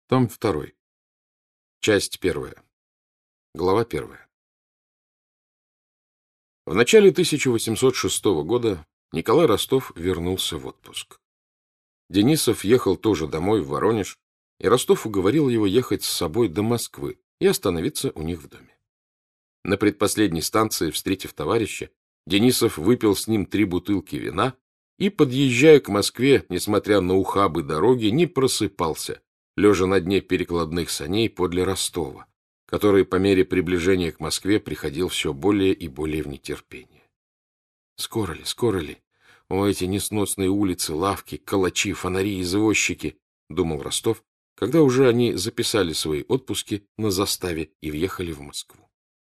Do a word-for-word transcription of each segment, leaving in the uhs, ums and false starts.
Том второй. Часть первая. Глава первая. В начале тысяча восемьсот шестого года Николай Ростов вернулся в отпуск. Денисов ехал тоже домой, в Воронеж, и Ростов уговорил его ехать с собой до Москвы и остановиться у них в доме. На предпоследней станции, встретив товарища, Денисов выпил с ним три бутылки вина и, подъезжая к Москве, несмотря на ухабы дороги, не просыпался, лежа на дне перекладных саней подле Ростова, который по мере приближения к Москве приходил все более и более в нетерпение. Скоро ли, скоро ли? О, эти несносные улицы, лавки, калачи, фонари, извозчики, — думал Ростов, когда уже они записали свои отпуски на заставе и въехали в Москву.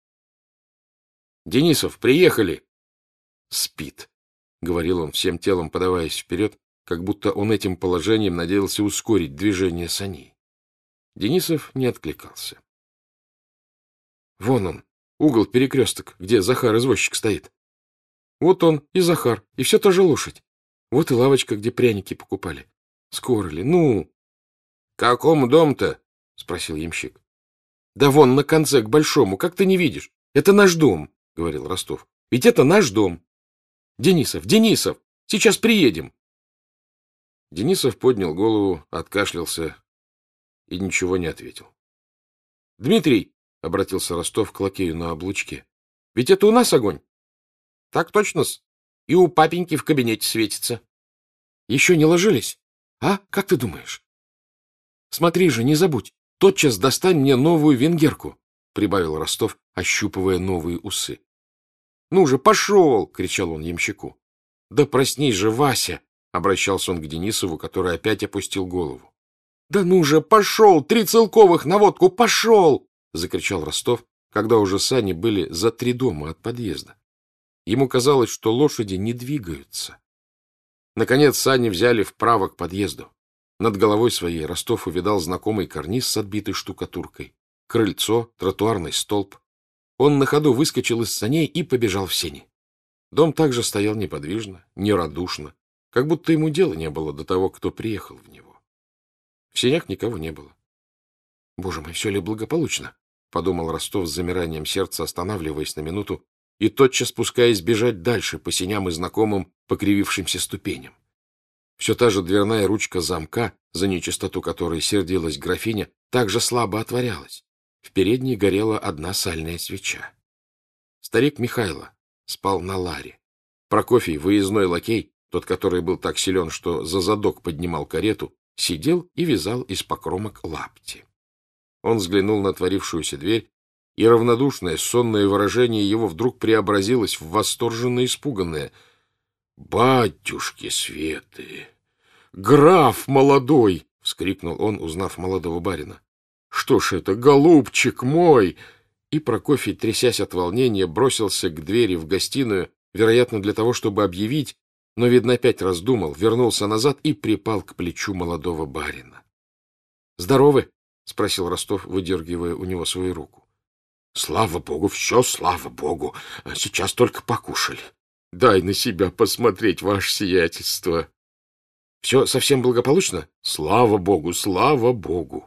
«Денисов, приехали!» «Спит», — говорил он всем телом, подаваясь вперед, как будто он этим положением надеялся ускорить движение саней. Денисов не откликался. «Вон он, угол перекресток, где Захар-извозчик стоит. Вот он и Захар, и все та же лошадь. Вот и лавочка, где пряники покупали. Скоро ли? Ну!» «К какому дому-то?» — спросил ямщик. «Да вон на конце, к большому, как ты не видишь? Это наш дом», — говорил Ростов. «Ведь это наш дом. Денисов, Денисов, сейчас приедем». Денисов поднял голову, откашлялся и ничего не ответил. «Дмитрий», — обратился Ростов к лакею на облучке, — «ведь это у нас огонь?» «Так точно-с. И у папеньки в кабинете светится». «Еще не ложились? А, как ты думаешь?» «Смотри же, не забудь, тотчас достань мне новую венгерку», — прибавил Ростов, ощупывая новые усы. «Ну же, пошел!» — кричал он ямщику. «Да проснись же, Вася!» — обращался он к Денисову, который опять опустил голову. «Да ну же, пошел! Три целковых на водку, пошел!» — закричал Ростов, когда уже сани были за три дома от подъезда. Ему казалось, что лошади не двигаются. Наконец сани взяли вправо к подъезду. Над головой своей Ростов увидал знакомый карниз с отбитой штукатуркой, крыльцо, тротуарный столб. Он на ходу выскочил из саней и побежал в сени. Дом также стоял неподвижно, нерадушно, как будто ему дела не было до того, кто приехал в него. В сенях никого не было. «Боже мой, все ли благополучно?» — подумал Ростов с замиранием сердца, останавливаясь на минуту и тотчас спускаясь бежать дальше по сеням и знакомым покривившимся ступеням. Все та же дверная ручка замка, за нечистоту которой сердилась графиня, также слабо отворялась. В передней горела одна сальная свеча. Старик Михайло спал на ларе. Прокофий, выездной лакей, тот, который был так силен, что за задок поднимал карету, сидел и вязал из покромок лапти. Он взглянул на отворившуюся дверь, и равнодушное, сонное выражение его вдруг преобразилось в восторженно испуганное. «Батюшки Светы! Граф молодой!» — вскрикнул он, узнав молодого барина. «Что ж это, голубчик мой!» И Прокофий, трясясь от волнения, бросился к двери в гостиную, вероятно, для того, чтобы объявить, но, видно, опять раздумал, вернулся назад и припал к плечу молодого барина. «Здоровы?» — спросил Ростов, выдергивая у него свою руку. «Слава богу, все, слава богу. Сейчас только покушали. Дай на себя посмотреть, ваше сиятельство». «Все совсем благополучно?» «Слава богу, слава богу».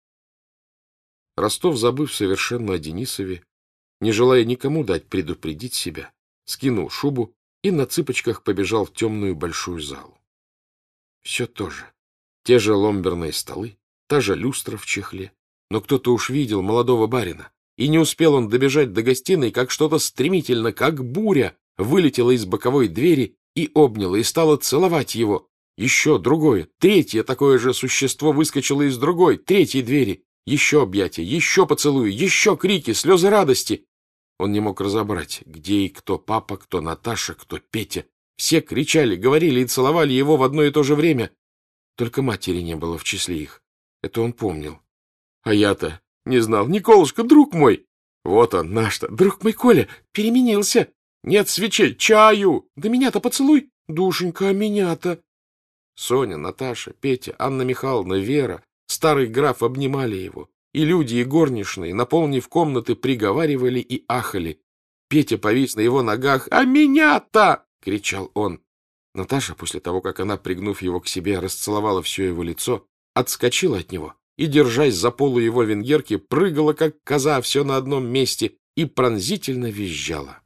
Ростов, забыв совершенно о Денисове, не желая никому дать предупредить себя, скинул шубу и на цыпочках побежал в темную большую залу. Все то же. Те же ломберные столы, та же люстра в чехле. Но кто-то уж видел молодого барина, и не успел он добежать до гостиной, как что-то стремительно, как буря, вылетело из боковой двери и обняло, и стало целовать его. Еще другое, третье такое же существо выскочило из другой, третьей двери. Еще объятия, еще поцелуи, еще крики, слезы радости. Он не мог разобрать, где и кто папа, кто Наташа, кто Петя. Все кричали, говорили и целовали его в одно и то же время. Только матери не было в числе их. Это он помнил. А я-то не знал. Николушка, друг мой! Вот он, наш-то, друг мой Коля, переменился. Нет свечей, чаю. Да меня-то поцелуй. Душенька, а меня-то... Соня, Наташа, Петя, Анна Михайловна, Вера, старый граф обнимали его, и люди, и горничные, наполнив комнаты, приговаривали и ахали. Петя повис на его ногах. «А меня-то!» — кричал он. Наташа, после того, как она, пригнув его к себе, расцеловала все его лицо, отскочила от него и, держась за полу его венгерки, прыгала, как коза, все на одном месте, и пронзительно визжала.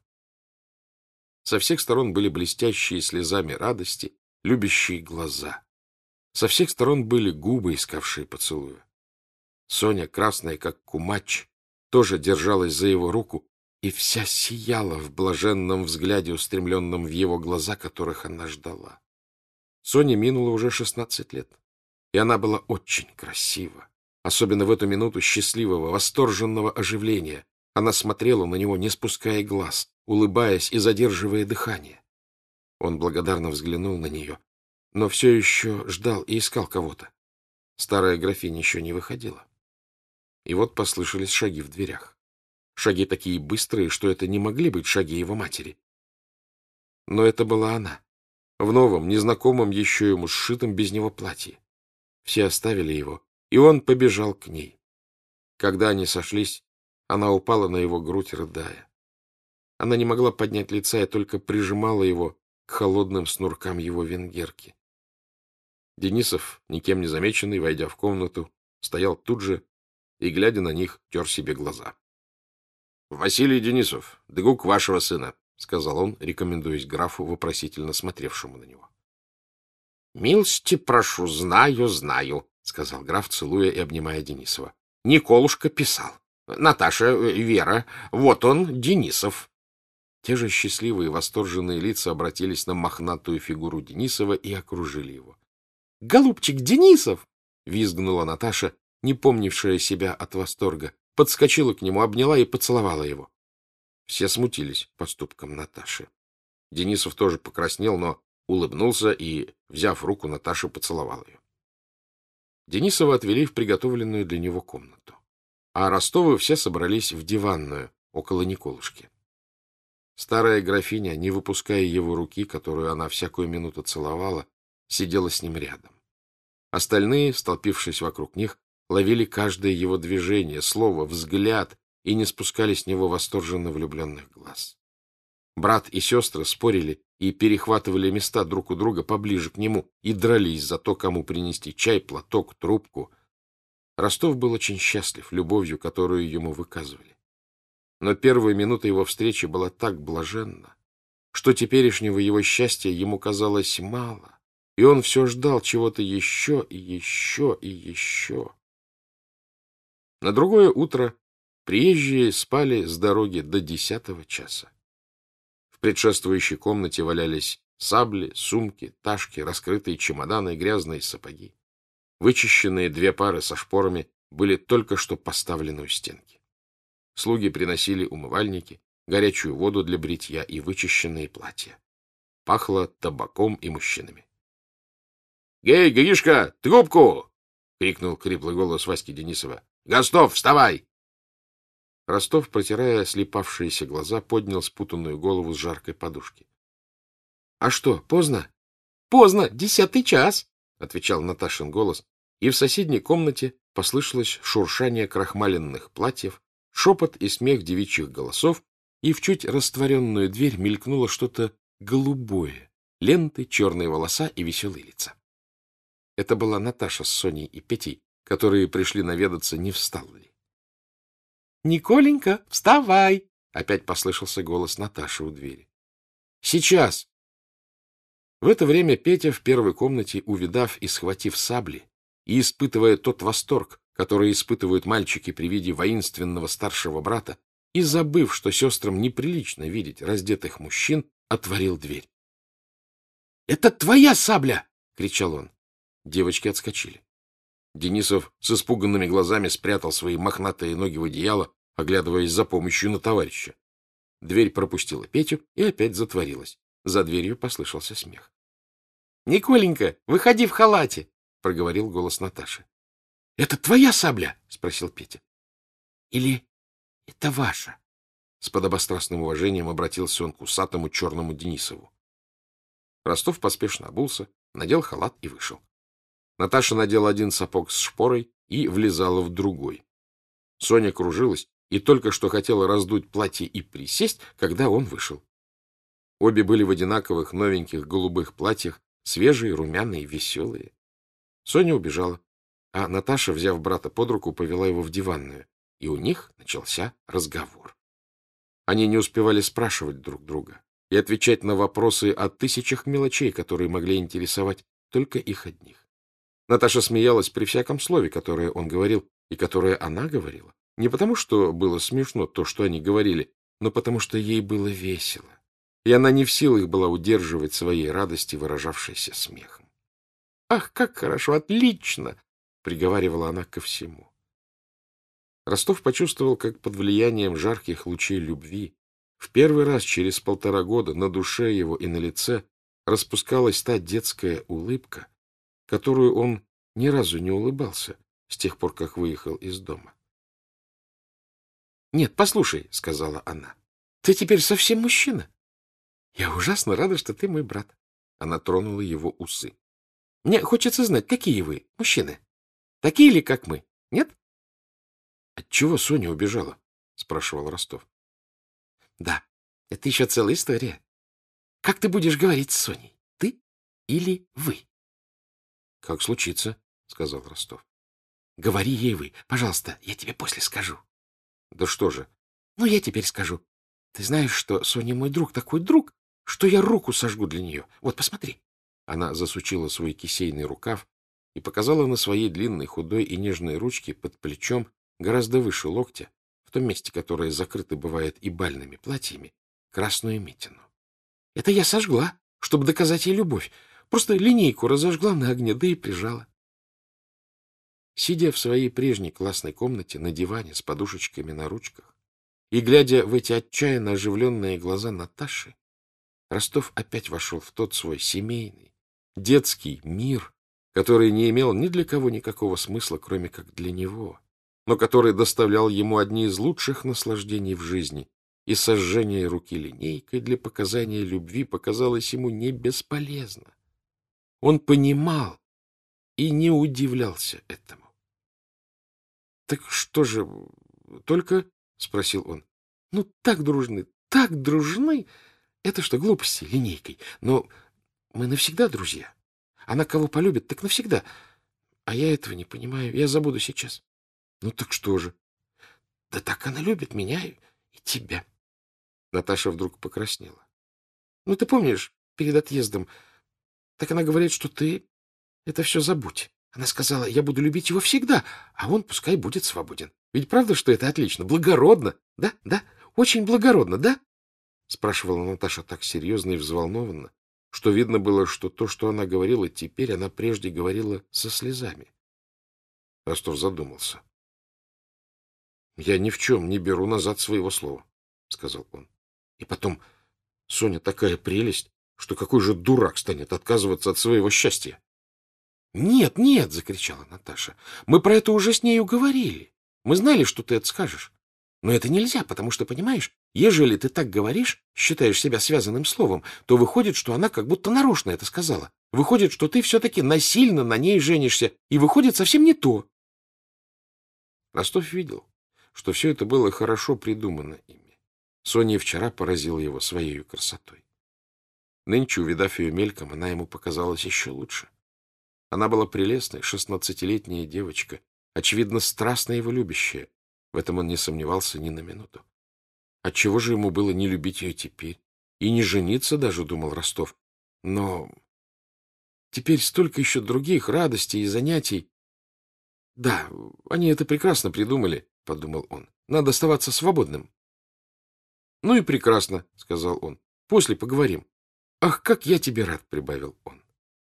Со всех сторон были блестящие слезами радости, любящие глаза. Со всех сторон были губы, искавшие поцелуя. Соня, красная, как кумач, тоже держалась за его руку и вся сияла в блаженном взгляде, устремленном в его глаза, которых она ждала. Соне минуло уже шестнадцать лет, и она была очень красива, особенно в эту минуту счастливого, восторженного оживления. Она смотрела на него, не спуская глаз, улыбаясь и задерживая дыхание. Он благодарно взглянул на нее, но все еще ждал и искал кого-то. Старая графиня еще не выходила. И вот послышались шаги в дверях. Шаги такие быстрые, что это не могли быть шаги его матери. Но это была она, в новом, незнакомом еще ему сшитом без него платье. Все оставили его, и он побежал к ней. Когда они сошлись, она упала на его грудь, рыдая. Она не могла поднять лица и только прижимала его к холодным снуркам его венгерки. Денисов, никем не замеченный, войдя в комнату, стоял тут же и, глядя на них, тер себе глаза. — Василий Денисов, друг вашего сына, — сказал он, рекомендуясь графу, вопросительно смотревшему на него. — Милости прошу, знаю, знаю, — сказал граф, целуя и обнимая Денисова. — Николушка писал. Наташа, Вера, вот он, Денисов. Те же счастливые, восторженные лица обратились на мохнатую фигуру Денисова и окружили его. — Голубчик Денисов! — визгнула Наташа, не помнившая себя от восторга, подскочила к нему, обняла и поцеловала его. Все смутились поступком Наташи. Денисов тоже покраснел, но улыбнулся и, взяв руку Наташи, поцеловал ее. Денисова отвели в приготовленную для него комнату. А Ростовы все собрались в диванную, около Николушки. Старая графиня, не выпуская его руки, которую она всякую минуту целовала, сидела с ним рядом. Остальные, столпившись вокруг них, ловили каждое его движение, слово, взгляд и не спускали с него восторженно влюбленных глаз. Брат и сестры спорили и перехватывали места друг у друга поближе к нему и дрались за то, кому принести чай, платок, трубку. Ростов был очень счастлив любовью, которую ему выказывали. Но первая минута его встречи была так блаженна, что теперешнего его счастья ему казалось мало, и он все ждал чего-то еще и еще и еще. На другое утро приезжие спали с дороги до десятого часа. В предшествующей комнате валялись сабли, сумки, ташки, раскрытые чемоданы, грязные сапоги. Вычищенные две пары со шпорами были только что поставлены у стенки. Слуги приносили умывальники, горячую воду для бритья и вычищенные платья. Пахло табаком и мужчинами. — Гей, Гришка, трубку! — крикнул хриплый голос Васьки Денисова. — Гостов, вставай! Ростов, протирая слипавшиеся глаза, поднял спутанную голову с жаркой подушки. — А что, поздно? — Поздно, десятый час, — отвечал Наташин голос, и в соседней комнате послышалось шуршание крахмаленных платьев, шепот и смех девичьих голосов, и в чуть растворенную дверь мелькнуло что-то голубое, ленты, черные волоса и веселые лица. Это была Наташа с Соней и Петей, которые пришли наведаться, не встал ли. — Николенька, вставай! — опять послышался голос Наташи у двери. — Сейчас! В это время Петя в первой комнате, увидав и схватив сабли, и испытывая тот восторг, который испытывают мальчики при виде воинственного старшего брата, и забыв, что сестрам неприлично видеть раздетых мужчин, отворил дверь. — Это твоя сабля! — кричал он. Девочки отскочили. Денисов с испуганными глазами спрятал свои мохнатые ноги в одеяло, оглядываясь за помощью на товарища. Дверь пропустила Петю и опять затворилась. За дверью послышался смех. — Николенька, выходи в халате! — проговорил голос Наташи. — Это твоя сабля? — спросил Петя. — Или это ваша? С подобострастным уважением обратился он к усатому черному Денисову. Ростов поспешно обулся, надел халат и вышел. Наташа надела один сапог с шпорой и влезала в другой. Соня кружилась и только что хотела раздуть платье и присесть, когда он вышел. Обе были в одинаковых новеньких голубых платьях, свежие, румяные, веселые. Соня убежала. А Наташа, взяв брата под руку, повела его в диванную, и у них начался разговор. Они не успевали спрашивать друг друга и отвечать на вопросы о тысячах мелочей, которые могли интересовать только их одних. Наташа смеялась при всяком слове, которое он говорил и которое она говорила. Не потому, что было смешно то, что они говорили, но потому, что ей было весело. И она не в силах была удерживать своей радости, выражавшейся смехом. «Ах, как хорошо! Отлично!» — приговаривала она ко всему. Ростов почувствовал, как под влиянием жарких лучей любви в первый раз через полтора года на душе его и на лице распускалась та детская улыбка, которую он ни разу не улыбался с тех пор, как выехал из дома. — Нет, послушай, — сказала она, — ты теперь совсем мужчина. Я ужасно рада, что ты мой брат. Она тронула его усы. — Мне хочется знать, какие вы, мужчины? Такие ли, как мы? Нет? — Отчего Соня убежала? — спрашивал Ростов. — Да, это еще целая история. Как ты будешь говорить с Соней? Ты или вы? — Как случится, — сказал Ростов. — Говори ей вы. Пожалуйста, я тебе после скажу. — Да что же? — Ну, я теперь скажу. Ты знаешь, что Соня мой друг, такой друг, что я руку сожгу для нее. Вот, посмотри. Она засучила свой кисейный рукав и показала на своей длинной, худой и нежной ручке под плечом, гораздо выше локтя, в том месте, которое закрыто бывает и бальными платьями, красную митину. Это я сожгла, чтобы доказать ей любовь. Просто линейку разожгла на огне, да и прижала. Сидя в своей прежней классной комнате на диване с подушечками на ручках и глядя в эти отчаянно оживленные глаза Наташи, Ростов опять вошел в тот свой семейный, детский мир, который не имел ни для кого никакого смысла, кроме как для него, но который доставлял ему одни из лучших наслаждений в жизни, и сожжение руки линейкой для показания любви показалось ему не бесполезно. Он понимал и не удивлялся этому. — Так что же, только... — спросил он. — Ну, так дружны, так дружны! Это что, глупости, линейкой? Но мы навсегда друзья. Она кого полюбит, так навсегда. А я этого не понимаю, я забуду сейчас. — Ну, так что же? — Да так она любит меня и тебя. Наташа вдруг покраснела. — Ну, ты помнишь, перед отъездом, так она говорит, что ты это все забудь. Она сказала, я буду любить его всегда, а он пускай будет свободен. Ведь правда, что это отлично, благородно, да, да, очень благородно, да? Спрашивала Наташа так серьезно и взволнованно, что видно было, что то, что она говорила теперь, она прежде говорила со слезами. Ростов задумался. — Я ни в чем не беру назад своего слова, — сказал он. — И потом, Соня такая прелесть, что какой же дурак станет отказываться от своего счастья? — Нет, нет, — закричала Наташа, — мы про это уже с нею говорили. Мы знали, что ты это скажешь. Но это нельзя, потому что, понимаешь, ежели ты так говоришь, считаешь себя связанным словом, то выходит, что она как будто нарочно это сказала. Выходит, что ты все-таки насильно на ней женишься, и выходит совсем не то. Ростов видел, что все это было хорошо придумано ими. Соня вчера поразила его своей красотой. Нынче, увидав ее мельком, она ему показалась еще лучше. Она была прелестная, шестнадцатилетняя девочка, очевидно, страстно его любящая. В этом он не сомневался ни на минуту. Отчего же ему было не любить ее теперь? И не жениться даже, думал Ростов. Но теперь столько еще других радостей и занятий. Да, они это прекрасно придумали, — подумал он. Надо оставаться свободным. — Ну и прекрасно, — сказал он. — После поговорим. — Ах, как я тебе рад, — прибавил он.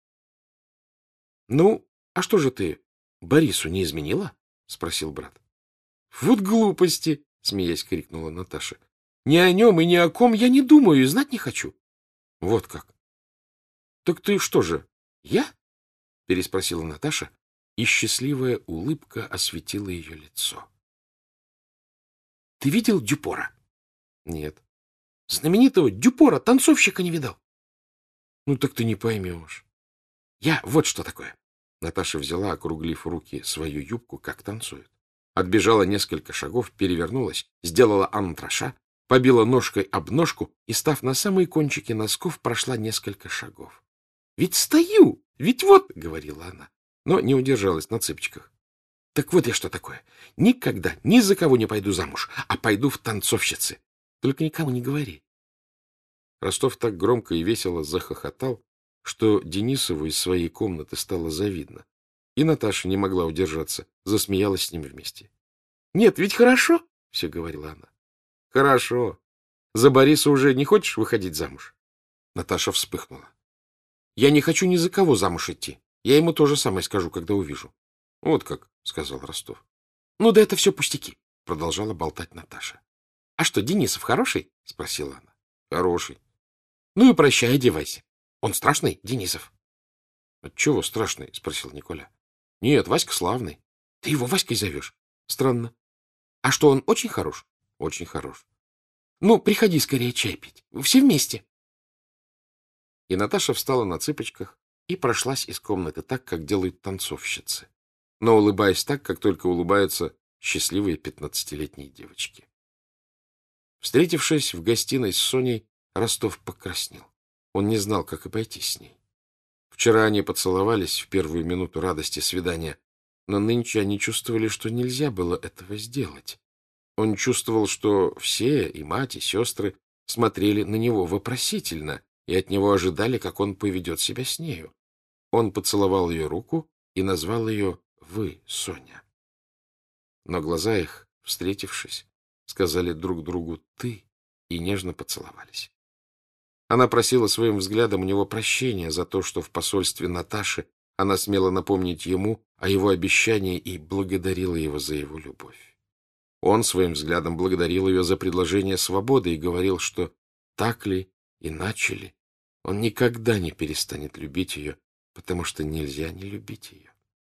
— Ну, а что же ты, Борису не изменила? — спросил брат. — Вот глупости, — смеясь крикнула Наташа. — Ни о нем и ни о ком я не думаю и знать не хочу. — Вот как. — Так ты что же, я? — переспросила Наташа, и счастливая улыбка осветила ее лицо. — Ты видел Дюпора? — Нет. — Знаменитого Дюпора, танцовщика, не видал? — Ну так ты не поймешь. — Я вот что такое. Наташа взяла, округлив руки, свою юбку, как танцует. Отбежала несколько шагов, перевернулась, сделала антраша, побила ножкой об ножку и, став на самые кончики носков, прошла несколько шагов. — Ведь стою! Ведь вот, — говорила она, но не удержалась на цыпочках. — Так вот я что такое. Никогда ни за кого не пойду замуж, а пойду в танцовщицы. Только никому не говори. Ростов так громко и весело захохотал, что Денисову из своей комнаты стало завидно. И Наташа не могла удержаться, засмеялась с ним вместе. — Нет, ведь хорошо, — все говорила она. — Хорошо. За Бориса уже не хочешь выходить замуж? Наташа вспыхнула. — Я не хочу ни за кого замуж идти. Я ему то же самое скажу, когда увижу. — Вот как, — сказал Ростов. — Ну да это все пустяки, — продолжала болтать Наташа. — А что, Денисов хороший? — спросила она. — Хороший. — Ну и прощай, одевайся. Он страшный, Денисов? — Отчего страшный? — спросил Николя. — Нет, Васька славный. — Ты его Васькой зовешь? — Странно. — А что, он очень хорош? — Очень хорош. — Ну, приходи скорее чай пить. Все вместе. И Наташа встала на цыпочках и прошлась из комнаты так, как делают танцовщицы, но улыбаясь так, как только улыбаются счастливые пятнадцатилетние девочки. Встретившись в гостиной с Соней, Ростов покраснел. Он не знал, как и пойти с ней. Вчера они поцеловались в первую минуту радости свидания, но нынче они чувствовали, что нельзя было этого сделать. Он чувствовал, что все, и мать, и сестры, смотрели на него вопросительно и от него ожидали, как он поведет себя с нею. Он поцеловал ее руку и назвал ее «Вы, Соня». Но глаза их, встретившись, сказали друг другу «ты» и нежно поцеловались. Она просила своим взглядом у него прощения за то, что в посольстве Наташи она смела напомнить ему о его обещании и благодарила его за его любовь. Он своим взглядом благодарил ее за предложение свободы и говорил, что так ли, иначе ли, он никогда не перестанет любить ее, потому что нельзя не любить ее.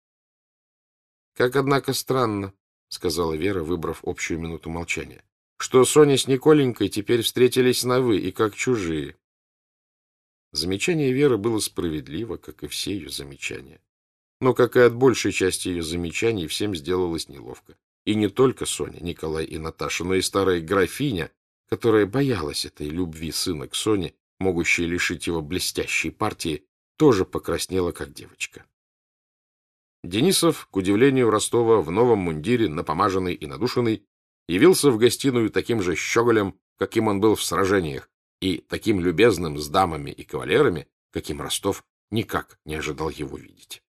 — Как, однако, странно, — сказала Вера, выбрав общую минуту молчания, — что Соня с Николенькой теперь встретились на «вы» и как чужие. Замечание Веры было справедливо, как и все ее замечания. Но, как и от большей части ее замечаний, всем сделалось неловко. И не только Соня, Николай и Наташа, но и старая графиня, которая боялась этой любви сына к Соне, могущей лишить его блестящей партии, тоже покраснела, как девочка. Денисов, к удивлению Ростова, в новом мундире, напомаженный и надушенный, явился в гостиную таким же щеголем, каким он был в сражениях, и таким любезным с дамами и кавалерами, каким Ростов никак не ожидал его видеть.